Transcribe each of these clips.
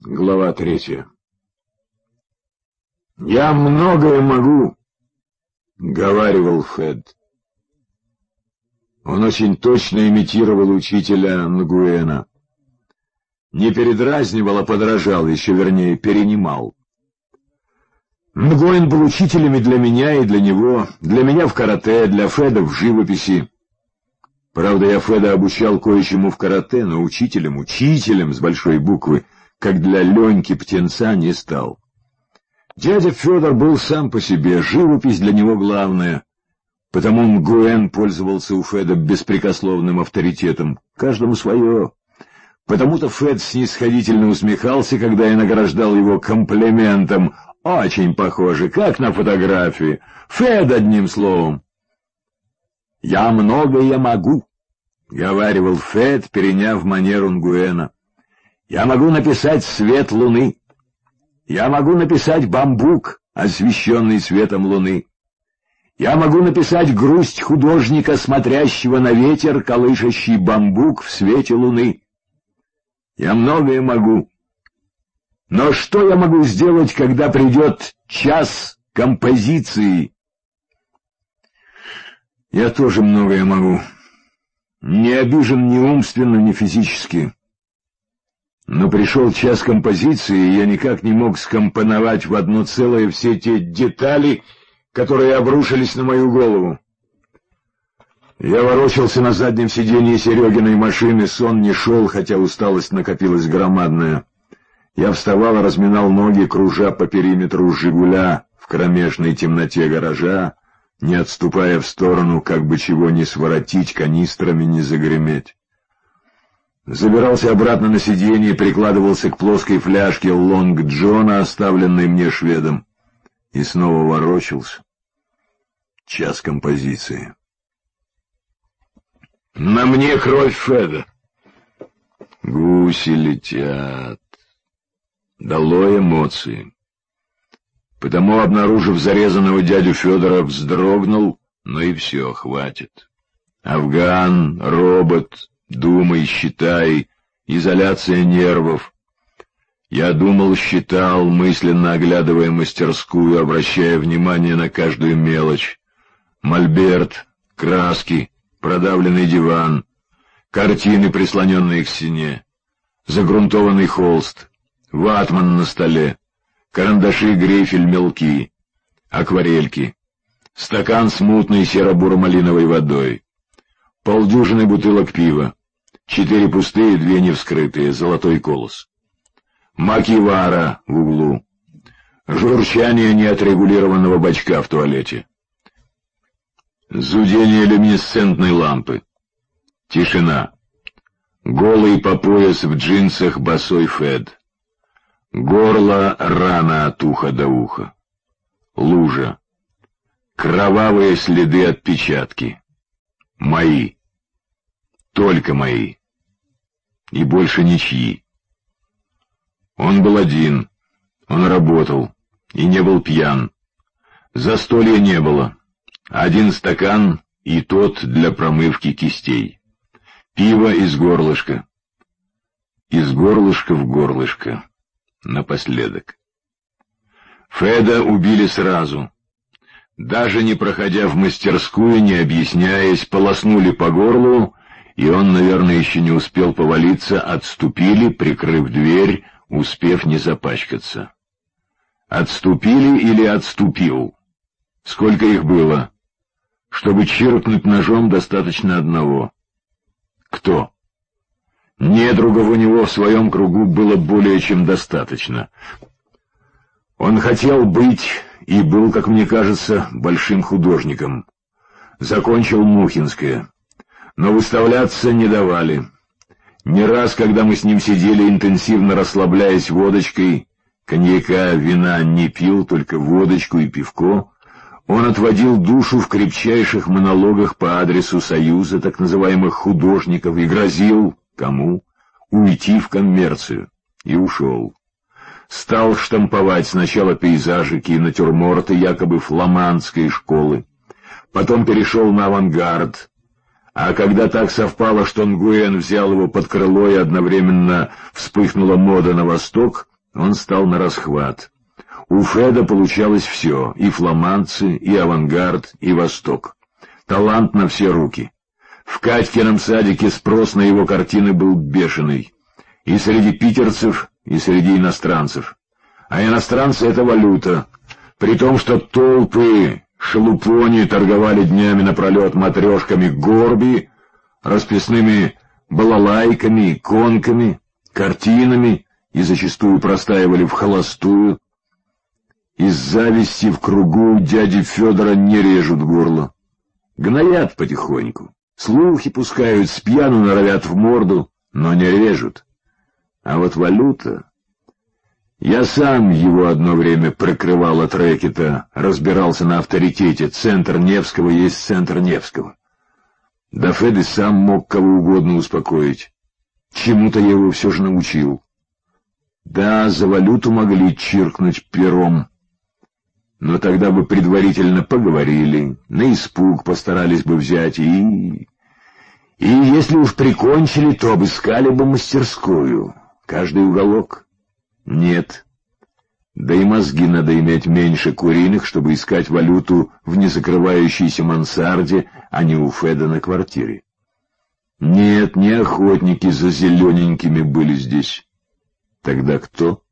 Глава 3. «Я многое могу», — говаривал Фед. Он очень точно имитировал учителя Нгуэна. Не передразнивал, а подражал, еще вернее, перенимал. Нгуэн был учителем и для меня, и для него. Для меня в карате, для Феда в живописи. Правда, я Феда обучал кое-чему в карате, но учителем с большой буквы, как для Леньки Птенца, не стал. Дядя Федор был сам по себе, живопись для него главное. Потому Нгуэн пользовался у Феда беспрекословным авторитетом. Каждому свое. Потому-то Фед снисходительно усмехался, когда я награждал его комплиментом. Очень похоже, как на фотографии. Фед, одним словом. «Я многое могу», — говаривал Фед, переняв манеру Нгуэна. «Я могу написать свет луны. Я могу написать бамбук, освещенный светом луны. Я могу написать грусть художника, смотрящего на ветер, колышащий бамбук в свете луны. Я многое могу. Но что я могу сделать, когда придет час композиции?» Я тоже многое могу. Не обижен ни умственно, ни физически. Но пришел час композиции, и я никак не мог скомпоновать в одно целое все те детали, которые обрушились на мою голову. Я ворочался на заднем сиденье Серегиной машины, сон не шел, хотя усталость накопилась громадная. Я вставал и разминал ноги, кружа по периметру «Жигуля» в кромешной темноте гаража, не отступая в сторону, как бы чего не своротить, канистрами не загреметь. Забирался обратно на сиденье, прикладывался к плоской фляжке Лонг Джона, оставленной мне шведом, и снова ворочался. Час композиции. На мне кровь Феда. Гуси летят. Долой эмоции. Потому, обнаружив зарезанного дядю Федора, вздрогнул, но и все, хватит. Афган, робот, думай, считай, изоляция нервов. Я думал, считал, мысленно оглядывая мастерскую, обращая внимание на каждую мелочь. Мольберт, краски, продавленный диван, картины, прислоненные к стене, загрунтованный холст, ватман на столе, карандаши, грифель, мелки, акварельки, стакан с мутной серо-буро-малиновой водой, полдюжины бутылок пива, 4 пустые, 2 невскрытые, золотой колос, макивара в углу, журчание неотрегулированного бачка в туалете, зудение люминесцентной лампы, тишина, голый по пояс в джинсах босой Фед, горло рана от уха до уха, лужа, кровавые следы отпечатки, мои, только мои, и больше ничьи. Он был один, он работал, и не был пьян. Застолья не было. 1 стакан, и тот для промывки кистей. Пиво из горлышка. Из горлышка в горлышко. Напоследок. Феда убили сразу. Даже не проходя в мастерскую, не объясняясь, полоснули по горлу, и он, наверное, еще не успел повалиться, отступили, прикрыв дверь, успев не запачкаться. Отступили или отступил? Сколько их было? Чтобы чиркнуть ножом, достаточно одного. Кто? Недругов у него в своем кругу было более чем достаточно. Он хотел быть, и был, как мне кажется, большим художником. Закончил Мухинское. Но выставляться не давали. Не раз, когда мы с ним сидели, интенсивно расслабляясь водочкой, коньяка, вина не пил, только водочку и пивко, он отводил душу в крепчайших монологах по адресу Союза так называемых художников и грозил, кому, уйти в коммерцию. И ушел. Стал штамповать сначала пейзажики и натюрморты якобы фламандской школы, потом перешел на авангард, а когда так совпало, что Нгуэн взял его под крыло и одновременно вспыхнула мода на восток, Он стал на расхват. У Феда получалось все: и фламандцы, и авангард, и Восток. Талант на все руки. В Катькином садике спрос на его картины был бешеный. И среди питерцев, и среди иностранцев. А иностранцы — это валюта. При том, что толпы шелупони торговали днями напролет матрешками Горби, расписными балалайками, иконками, картинами и зачастую простаивали в холостую. Из зависти в кругу дяди Федора не режут горло. Гноят потихоньку, слухи пускают, спьяну норовят в морду, но не режут. А вот валюта... Я сам его одно время прикрывал от рэкета, разбирался на авторитете. Центр Невского есть центр Невского. Да Фед и сам мог кого угодно успокоить. Чему-то я его все же научил. Да, за валюту могли чиркнуть пером, но тогда бы предварительно поговорили, на испуг постарались бы взять и если уж прикончили, то обыскали бы мастерскую, каждый уголок. Нет. Да и мозги надо иметь меньше куриных, чтобы искать валюту в незакрывающейся мансарде, а не у Феда на квартире. Нет, не охотники за зелененькими были здесь. Тогда кто?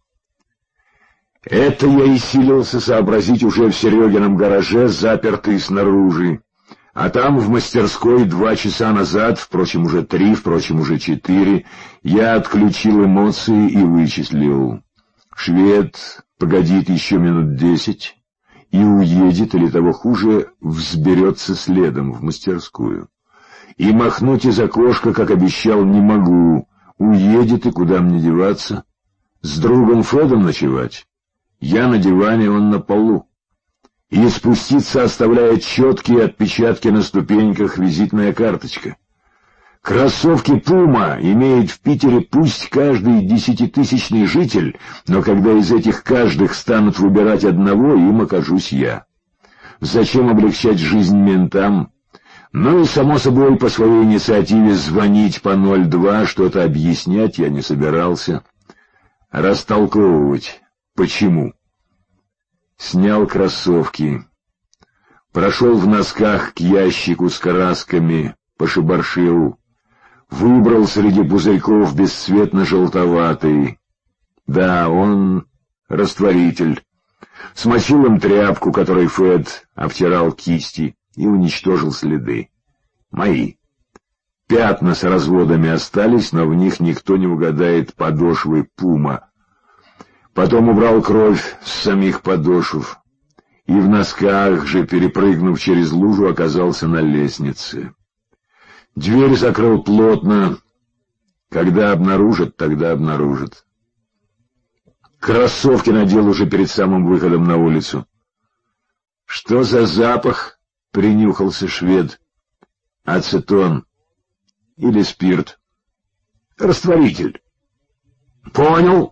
Это я и силился сообразить уже в Серегином гараже, запертый снаружи. А там, в мастерской, 2 часа назад, впрочем, уже 3, впрочем, уже 4, я отключил эмоции и вычислил. Швед погодит еще минут 10 и уедет, или того хуже, взберется следом в мастерскую. И махнуть из окошка, как обещал, не могу. Уедет, и куда мне деваться? С другом Федом ночевать? Я на диване, он на полу. И спуститься оставляет четкие отпечатки на ступеньках визитная карточка. Кроссовки «Пума» имеет в Питере пусть каждый 10-тысячный житель, но когда из этих каждых станут выбирать одного, им окажусь я. Зачем облегчать жизнь ментам? Ну и, само собой, по своей инициативе звонить по 02, что-то объяснять я не собирался. Растолковывать. Почему? Снял кроссовки, прошел в носках к ящику с красками, пошебаршил, выбрал среди пузырьков бесцветно-желтоватый. Да, он растворитель. Смочил им тряпку, которой Фед обтирал кисти, и уничтожил следы. Мои. Пятна с разводами остались, но в них никто не угадает подошвы «Пума». Потом убрал кровь с самих подошв, и в носках же, перепрыгнув через лужу, оказался на лестнице. Дверь закрыл плотно. Когда обнаружат, тогда обнаружат. Кроссовки надел уже перед самым выходом на улицу. — Что за запах? — принюхался швед. — Ацетон. Или спирт. — Растворитель. — Понял.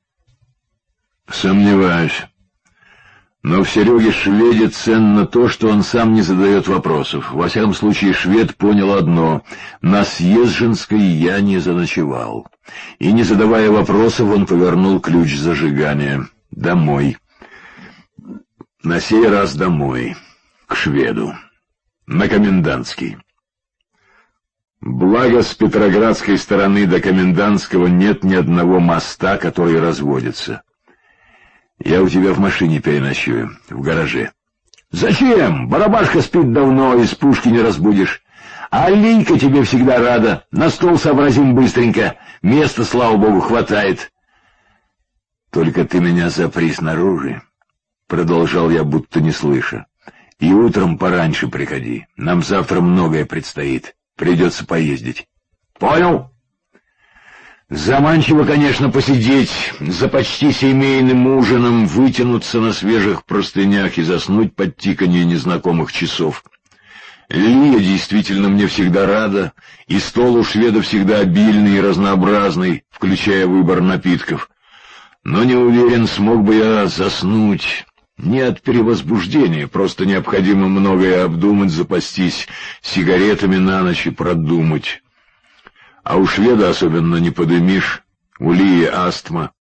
Сомневаюсь. Но в Сереге-шведе ценно то, что он сам не задает вопросов. Во всяком случае, швед понял одно: на Съезженской я не заночевал. И, не задавая вопросов, он повернул ключ зажигания. Домой. На сей раз домой. К шведу. На Комендантский. Благо, с Петроградской стороны до Комендантского нет ни одного моста, который разводится. Я у тебя в машине переночую, в гараже. Зачем? Барабашка спит давно, из пушки не разбудишь. А Линька тебе всегда рада. На стол сообразим быстренько. Места, слава богу, хватает. Только ты меня запри снаружи, продолжал я, будто не слыша. И утром пораньше приходи. Нам завтра многое предстоит. Придется поездить. Понял? Заманчиво, конечно, посидеть за почти семейным ужином, вытянуться на свежих простынях и заснуть под тиканье незнакомых часов. Лия действительно мне всегда рада, и стол у шведа всегда обильный и разнообразный, включая выбор напитков. Но не уверен, смог бы я заснуть. Не от перевозбуждения, просто необходимо многое обдумать, запастись сигаретами на ночь и продумать. А у шведа особенно не подымишь, у Лии астма.